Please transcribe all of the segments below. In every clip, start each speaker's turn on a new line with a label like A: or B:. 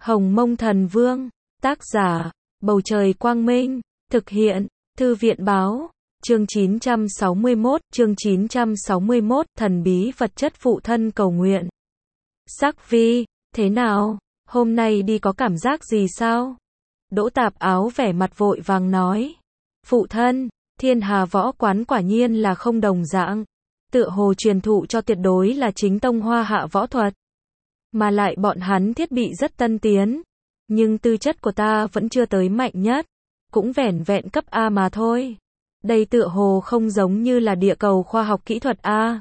A: Hồng Mông Thần Vương, tác giả, Bầu Trời Quang Minh, thực hiện, Thư viện Báo, chương 961, thần bí vật chất phụ thân cầu nguyện. Sắc Vi, thế nào, hôm nay đi có cảm giác gì sao? Đỗ Tạp Áo vẻ mặt vội vàng nói. Phụ thân, Thiên Hà Võ Quán quả nhiên là không đồng dạng. Tựa hồ truyền thụ cho tuyệt đối là chính tông Hoa Hạ võ thuật. Mà lại bọn hắn thiết bị rất tân tiến. Nhưng tư chất của ta vẫn chưa tới mạnh nhất. Cũng vẻn vẹn cấp A mà thôi. Đây tựa hồ không giống như là địa cầu khoa học kỹ thuật A.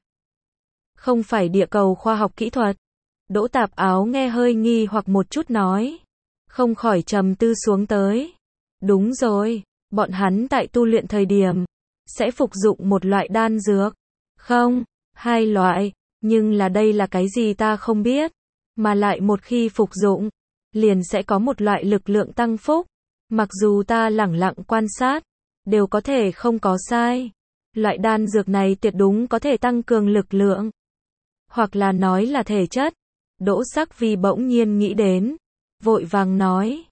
A: Không phải địa cầu khoa học kỹ thuật. Đỗ Tạp Áo nghe hơi nghi hoặc một chút nói. Không khỏi trầm tư xuống tới. Đúng rồi, bọn hắn tại tu luyện thời điểm sẽ phục dụng một loại đan dược. Không, hai loại, nhưng là đây là cái gì ta không biết. Mà lại một khi phục dụng, liền sẽ có một loại lực lượng tăng phúc. Mặc dù ta lẳng lặng quan sát, đều có thể không có sai. Loại đan dược này tuyệt đúng có thể tăng cường lực lượng. Hoặc là nói là thể chất. Đỗ Sắc Vi bỗng nhiên nghĩ đến. Vội vàng nói.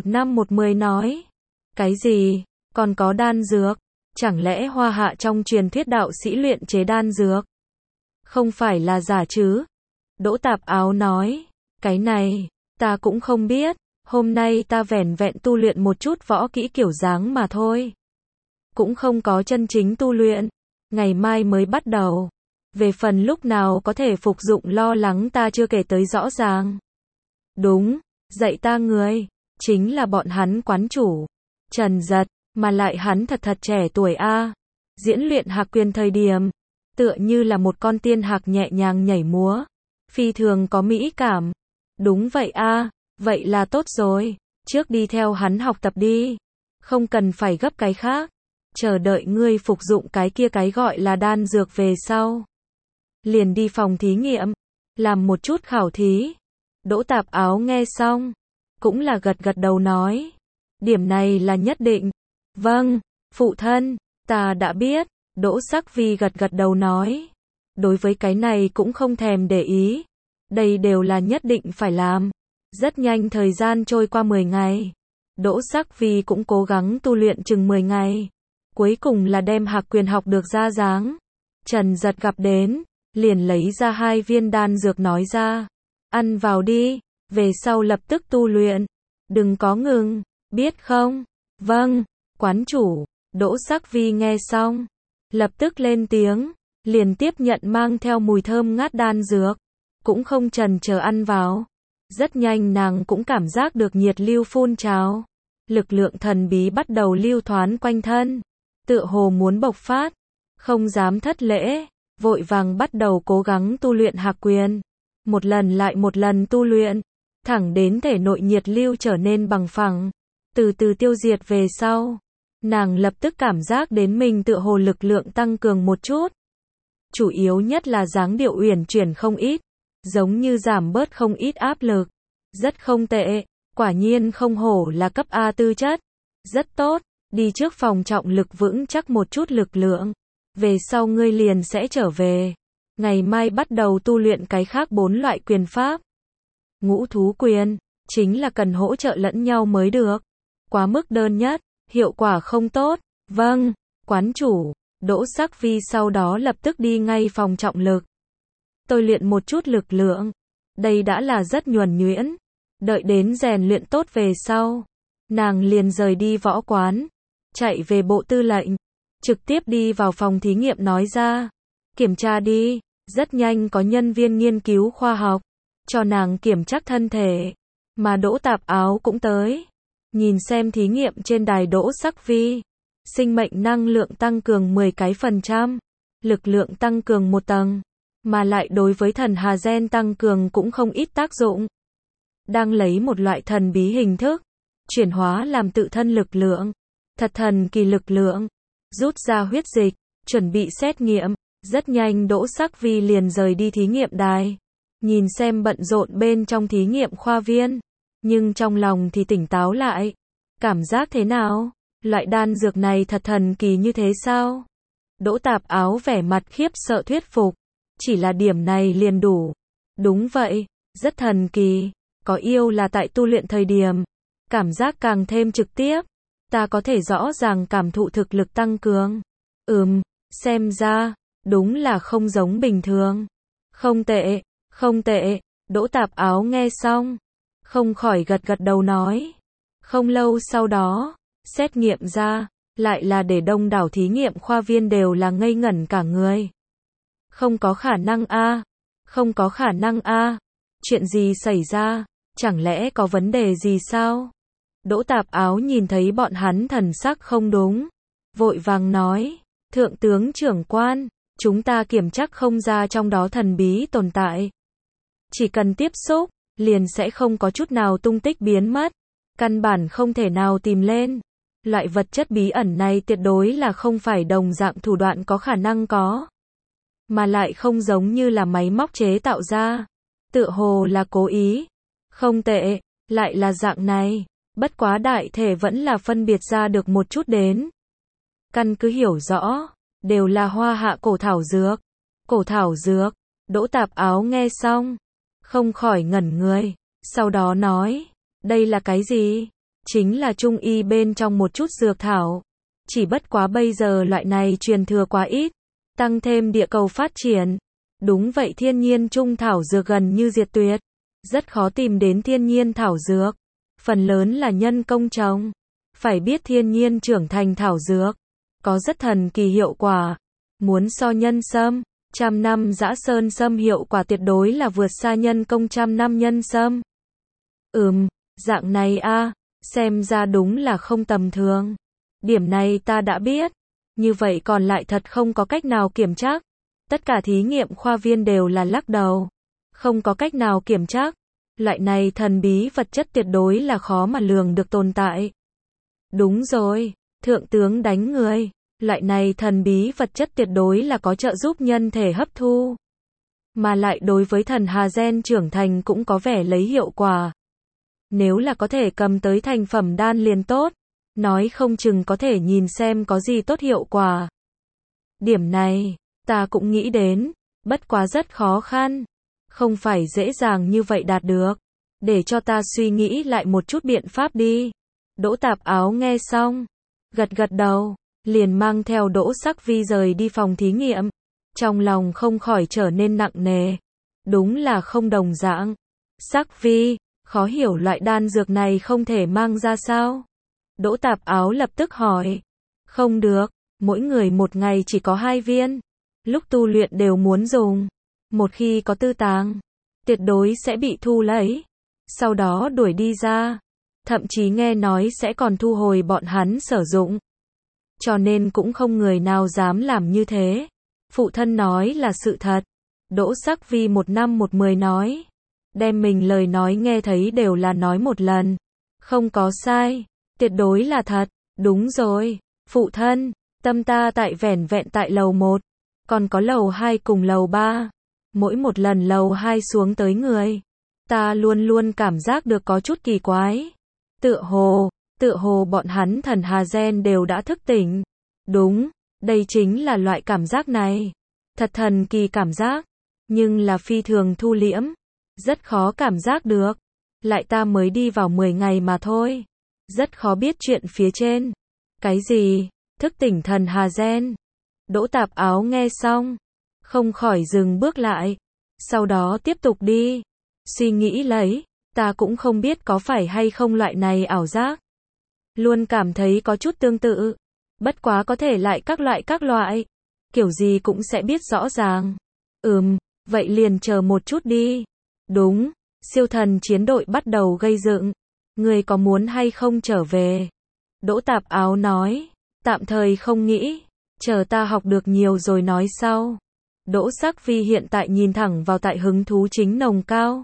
A: 1/10 nói. Cái gì? Còn có đan dược? Chẳng lẽ Hoa Hạ trong truyền thuyết đạo sĩ luyện chế đan dược? Không phải là giả chứ? Đỗ Tạp Áo nói. Cái này, ta cũng không biết. Hôm nay ta vẻn vẹn tu luyện một chút võ kỹ kiểu dáng mà thôi. Cũng không có chân chính tu luyện. Ngày mai mới bắt đầu. Về phần lúc nào có thể phục dụng lo lắng ta chưa kể tới rõ ràng. Đúng, dạy ta người, chính là bọn hắn quán chủ. Trần Giật, mà lại hắn thật trẻ tuổi a. Diễn luyện hạc quyền thời điểm, tựa như là một con tiên hạc nhẹ nhàng nhảy múa. Phi thường có mỹ cảm. Đúng vậy a, vậy là tốt rồi. Trước đi theo hắn học tập đi. Không cần phải gấp cái khác. Chờ đợi ngươi phục dụng cái kia cái gọi là đan dược về sau. Liền đi phòng thí nghiệm. Làm một chút khảo thí. Đỗ Tạp Áo nghe xong. Cũng là gật đầu nói. Điểm này là nhất định. Vâng, phụ thân, ta đã biết. Đỗ Sắc Vi gật đầu nói. Đối với cái này cũng không thèm để ý. Đây đều là nhất định phải làm. Rất nhanh thời gian trôi qua 10 ngày. Đỗ Sắc Vi cũng cố gắng tu luyện chừng 10 ngày. Cuối cùng là đem hạc quyền học được ra dáng. Trần Giật gặp đến, liền lấy ra 2 viên đan dược nói ra. Ăn vào đi, về sau lập tức tu luyện. Đừng có ngừng, biết không? Vâng, quán chủ. Đỗ Sắc Vi nghe xong, lập tức lên tiếng, liền tiếp nhận mang theo mùi thơm ngát đan dược. Cũng không chần chờ ăn vào. Rất nhanh nàng cũng cảm giác được nhiệt lưu phun trào. Lực lượng thần bí bắt đầu lưu thoán quanh thân. Tựa hồ muốn bộc phát. Không dám thất lễ. Vội vàng bắt đầu cố gắng tu luyện hạc quyền. Một lần lại một lần tu luyện. Thẳng đến thể nội nhiệt lưu trở nên bằng phẳng. Từ từ tiêu diệt về sau. Nàng lập tức cảm giác đến mình tựa hồ lực lượng tăng cường một chút. Chủ yếu nhất là dáng điệu uyển chuyển không ít. Giống như giảm bớt không ít áp lực. Rất không tệ. Quả nhiên không hổ là cấp A tư chất. Rất tốt. Đi trước phòng trọng lực vững chắc một chút lực lượng. Về sau ngươi liền sẽ trở về. Ngày mai bắt đầu tu luyện cái khác 4 loại quyền pháp. Ngũ thú quyền. Chính là cần hỗ trợ lẫn nhau mới được. Quá mức đơn nhất. Hiệu quả không tốt. Vâng. Quán chủ. Đỗ Sắc Vi sau đó lập tức đi ngay phòng trọng lực. Tôi luyện một chút lực lượng. Đây đã là rất nhuần nhuyễn. Đợi đến rèn luyện tốt về sau. Nàng liền rời đi võ quán. Chạy về bộ tư lệnh. Trực tiếp đi vào phòng thí nghiệm nói ra. Kiểm tra đi. Rất nhanh có nhân viên nghiên cứu khoa học. Cho nàng kiểm tra thân thể. Mà Đỗ Tạp Áo cũng tới. Nhìn xem thí nghiệm trên đài Đỗ Sắc Vi. Sinh mệnh năng lượng tăng cường 10%. Lực lượng tăng cường 1 tầng. Mà lại đối với thần hà gen tăng cường cũng không ít tác dụng. Đang lấy một loại thần bí hình thức. Chuyển hóa làm tự thân lực lượng. Thật thần kỳ lực lượng. Rút ra huyết dịch. Chuẩn bị xét nghiệm. Rất nhanh Đỗ Sắc Vi liền rời đi thí nghiệm đài. Nhìn xem bận rộn bên trong thí nghiệm khoa viên. Nhưng trong lòng thì tỉnh táo lại. Cảm giác thế nào? Loại đan dược này thật thần kỳ như thế sao? Đỗ Tạp Áo vẻ mặt khiếp sợ thuyết phục. Chỉ là điểm này liền đủ. Đúng vậy, rất thần kỳ. có yêu là tại tu luyện thời điểm. Cảm giác càng thêm trực tiếp. Ta có thể rõ ràng cảm thụ thực lực tăng cường. Xem ra, đúng là không giống bình thường. Không tệ, không tệ. Đỗ Tạp Áo nghe xong, không khỏi gật gật đầu nói. Không lâu sau đó, xét nghiệm ra, lại là để đông đảo thí nghiệm khoa viên đều là ngây ngẩn cả người. Không có khả năng a, không có khả năng a. Chuyện gì xảy ra, chẳng lẽ có vấn đề gì sao? Đỗ Tạp Áo nhìn thấy bọn hắn thần sắc không đúng, vội vàng nói, thượng tướng trưởng quan, chúng ta kiểm chắc không ra trong đó thần bí tồn tại. Chỉ cần tiếp xúc, liền sẽ không có chút nào tung tích biến mất, căn bản không thể nào tìm lên. Loại vật chất bí ẩn này tuyệt đối là không phải đồng dạng thủ đoạn có khả năng có, mà lại không giống như là máy móc chế tạo ra, tựa hồ là cố ý. Không tệ, lại là dạng này, bất quá đại thể vẫn là phân biệt ra được một chút đến. Căn cứ hiểu rõ, đều là hoa hạ cổ thảo dược. Cổ thảo dược, Đỗ Tạp Áo nghe xong, không khỏi ngẩn người, sau đó nói, đây là cái gì? Chính là trung y bên trong một chút dược thảo. Chỉ bất quá bây giờ loại này truyền thừa quá ít, tăng thêm địa cầu phát triển. Đúng vậy, thiên nhiên trung thảo dược gần như diệt tuyệt. Rất khó tìm đến thiên nhiên thảo dược. Phần lớn là nhân công trồng. Phải biết thiên nhiên trưởng thành thảo dược, có rất thần kỳ hiệu quả. Muốn so nhân sâm, 100 năm dã sơn sâm hiệu quả tuyệt đối là vượt xa nhân công 100 năm nhân sâm. Dạng này a, xem ra đúng là không tầm thường. Điểm này ta đã biết. Như vậy còn lại thật không có cách nào kiểm trắc. Tất cả thí nghiệm khoa viên đều là lắc đầu. Không có cách nào kiểm trắc. Loại này thần bí vật chất tuyệt đối là khó mà lường được tồn tại. Đúng rồi, thượng tướng đánh người. Loại này thần bí vật chất tuyệt đối là có trợ giúp nhân thể hấp thu. Mà lại đối với thần hà gen trưởng thành cũng có vẻ lấy hiệu quả. Nếu là có thể cầm tới thành phẩm đan liền tốt. Nói không chừng có thể nhìn xem có gì tốt hiệu quả. Điểm này, ta cũng nghĩ đến, bất quá rất khó khăn. Không phải dễ dàng như vậy đạt được. Để cho ta suy nghĩ lại một chút biện pháp đi. Đỗ Tạp Áo nghe xong, gật gật đầu, liền mang theo Đỗ Sắc Vi rời đi phòng thí nghiệm. Trong lòng không khỏi trở nên nặng nề. Đúng là không đồng dạng. Sắc Vi, khó hiểu loại đan dược này không thể mang ra sao? Đỗ Tạp Áo lập tức hỏi. Không được, mỗi người một ngày chỉ có 2 viên. Lúc tu luyện đều muốn dùng. Một khi có tư tàng, tuyệt đối sẽ bị thu lấy. Sau đó đuổi đi ra. Thậm chí nghe nói sẽ còn thu hồi bọn hắn sử dụng. Cho nên cũng không người nào dám làm như thế. Phụ thân nói là sự thật. Đỗ Sắc Vi 1 năm 1 10 nói. Đem mình lời nói nghe thấy đều là nói một lần. Không có sai. Tuyệt đối là thật. Đúng rồi. Phụ thân, tâm ta tại vẻn vẹn tại lầu 1. Còn có lầu 2 cùng lầu 3. Mỗi một lần lầu 2 xuống tới người, ta luôn luôn cảm giác được có chút kỳ quái. Tựa hồ bọn hắn thần hà gen đều đã thức tỉnh. Đúng, đây chính là loại cảm giác này. Thật thần kỳ cảm giác, nhưng là phi thường thu liễm. Rất khó cảm giác được. Lại ta mới đi vào 10 ngày mà thôi. Rất khó biết chuyện phía trên. Cái gì? Thức tỉnh thần hà gen? Đỗ Tạp Áo nghe xong, không khỏi dừng bước lại. Sau đó tiếp tục đi. Suy nghĩ lấy, ta cũng không biết có phải hay không loại này ảo giác. Luôn cảm thấy có chút tương tự. Bất quá có thể lại các loại. Kiểu gì cũng sẽ biết rõ ràng. Vậy liền chờ một chút đi. Đúng, siêu thần chiến đội bắt đầu gây dựng. Người có muốn hay không trở về? Đỗ Tạp Áo nói, tạm thời không nghĩ. Chờ ta học được nhiều rồi nói sau. Đỗ Sắc Vi hiện tại nhìn thẳng vào tại hứng thú chính nồng cao.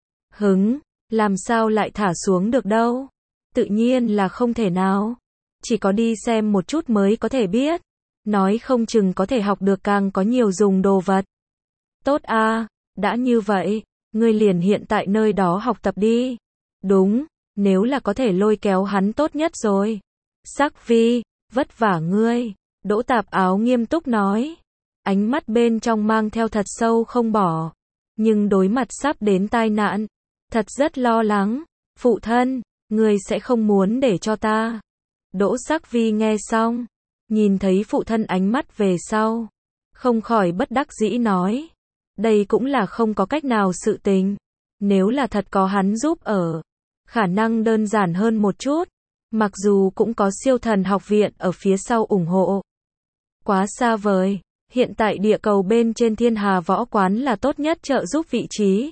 A: Làm sao lại thả xuống được đâu? Tự nhiên là không thể nào. Chỉ có đi xem một chút mới có thể biết. Nói không chừng có thể học được càng có nhiều dùng đồ vật. Tốt a, đã như vậy, ngươi liền hiện tại nơi đó học tập đi. Đúng, nếu là có thể lôi kéo hắn tốt nhất rồi. Sắc Vi, vất vả ngươi. Đỗ Tạp Áo nghiêm túc nói. Ánh mắt bên trong mang theo thật sâu không bỏ. Nhưng đối mặt sắp đến tai nạn, Thật rất lo lắng. Phụ thân, người sẽ không muốn để cho ta. Đỗ Sắc Vi nghe xong, nhìn thấy phụ thân ánh mắt về sau, không khỏi bất đắc dĩ nói. Đây cũng là không có cách nào sự tình. Nếu là thật có hắn giúp ở, khả năng đơn giản hơn một chút. Mặc dù cũng có siêu thần học viện ở phía sau ủng hộ. Quá xa vời, hiện tại địa cầu bên trên thiên hà võ quán là tốt nhất trợ giúp vị trí.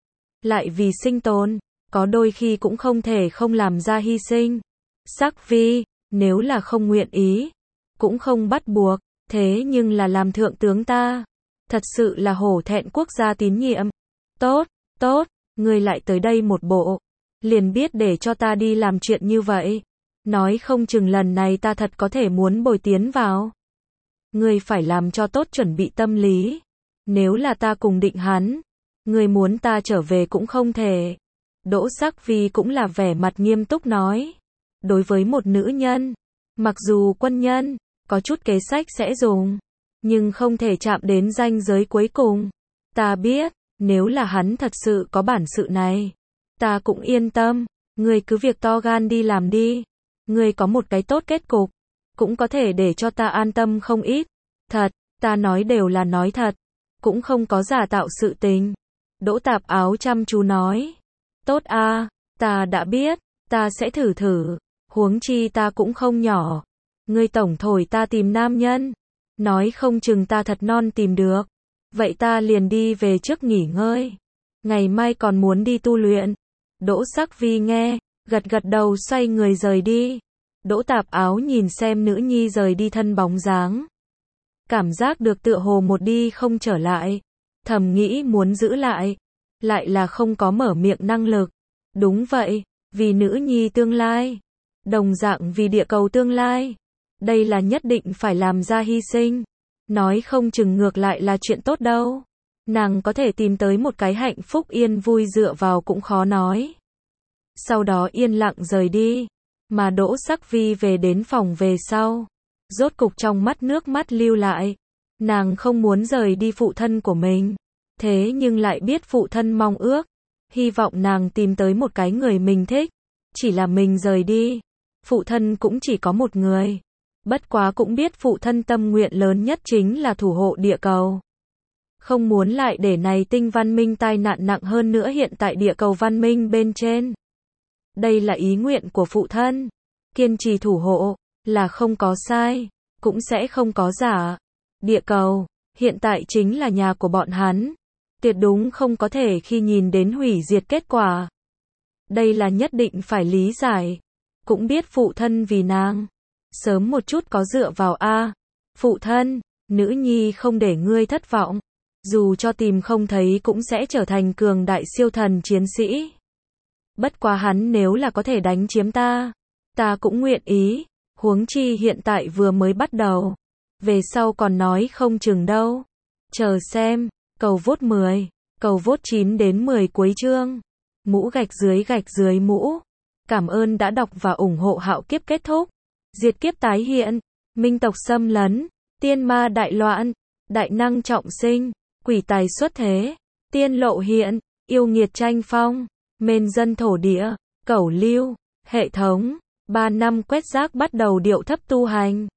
A: Lại vì sinh tồn, có đôi khi cũng không thể không làm ra hy sinh. Sắc Vi, nếu là không nguyện ý, cũng không bắt buộc, thế nhưng là làm thượng tướng ta. Thật sự là hổ thẹn quốc gia tín nhiệm. Tốt, tốt, ngươi lại tới đây một bộ. Liền biết để cho ta đi làm chuyện như vậy. Nói không chừng lần này ta thật có thể muốn bồi tiến vào. Ngươi phải làm cho tốt chuẩn bị tâm lý. Nếu là ta cùng định hắn, ngươi muốn ta trở về cũng không thể. Đỗ Sắc Vi cũng là vẻ mặt nghiêm túc nói. Đối với một nữ nhân, mặc dù quân nhân, có chút kế sách sẽ dùng, nhưng không thể chạm đến ranh giới cuối cùng. Ta biết, nếu là hắn thật sự có bản sự này, ta cũng yên tâm. Ngươi cứ việc to gan đi làm đi. Ngươi có một cái tốt kết cục, cũng có thể để cho ta an tâm không ít. Thật, ta nói đều là nói thật, cũng không có giả tạo sự tình. Đỗ Tạp Áo chăm chú nói. Tốt a, ta đã biết, ta sẽ thử thử. Huống chi ta cũng không nhỏ. Ngươi tổng thổi ta tìm nam nhân, nói không chừng ta thật non tìm được. Vậy ta liền đi về trước nghỉ ngơi. Ngày mai còn muốn đi tu luyện. Đỗ Sắc Vi nghe, gật gật đầu xoay người rời đi. Đỗ Tạp Áo nhìn xem nữ nhi rời đi thân bóng dáng. Cảm giác được tựa hồ một đi không trở lại. Thầm nghĩ muốn giữ lại. Lại là không có mở miệng năng lực. Đúng vậy, vì nữ nhi tương lai. Đồng dạng vì địa cầu tương lai. Đây là nhất định phải làm ra hy sinh. Nói không chừng ngược lại là chuyện tốt đâu. Nàng có thể tìm tới một cái hạnh phúc yên vui dựa vào cũng khó nói. Sau đó yên lặng rời đi. Mà Đỗ Sắc Vi về đến phòng về sau. Rốt cục trong mắt nước mắt lưu lại. Nàng không muốn rời đi phụ thân của mình. Thế nhưng lại biết phụ thân mong ước. Hy vọng nàng tìm tới một cái người mình thích. Chỉ là mình rời đi. Phụ thân cũng chỉ có một người. Bất quá cũng biết phụ thân tâm nguyện lớn nhất chính là thủ hộ địa cầu. Không muốn lại để này tinh văn minh tai nạn nặng hơn nữa hiện tại địa cầu văn minh bên trên. Đây là ý nguyện của phụ thân. Kiên trì thủ hộ, là không có sai, cũng sẽ không có giả. Địa cầu, hiện tại chính là nhà của bọn hắn. Tuyệt đúng không có thể khi nhìn đến hủy diệt kết quả. Đây là nhất định phải lý giải. Cũng biết phụ thân vì nàng. Sớm một chút có dựa vào a. Phụ thân, nữ nhi không để ngươi thất vọng. Dù cho tìm không thấy cũng sẽ trở thành cường đại siêu thần chiến sĩ. Bất quá hắn nếu là có thể đánh chiếm ta, ta cũng nguyện ý. Huống chi hiện tại vừa mới bắt đầu. Về sau còn nói không chừng đâu. Chờ xem, cầu vote 10, cầu vote 9 đến 10 cuối chương. Mũ gạch dưới mũ. Cảm ơn đã đọc và ủng hộ Hạo Kiếp kết thúc. Diệt kiếp tái hiện, minh tộc xâm lấn, tiên ma đại loạn, đại năng trọng sinh, quỷ tài xuất thế, tiên lộ hiện, yêu nghiệt tranh phong, mền dân thổ địa, cẩu lưu, hệ thống, 3 năm quét rác bắt đầu điệu thấp tu hành.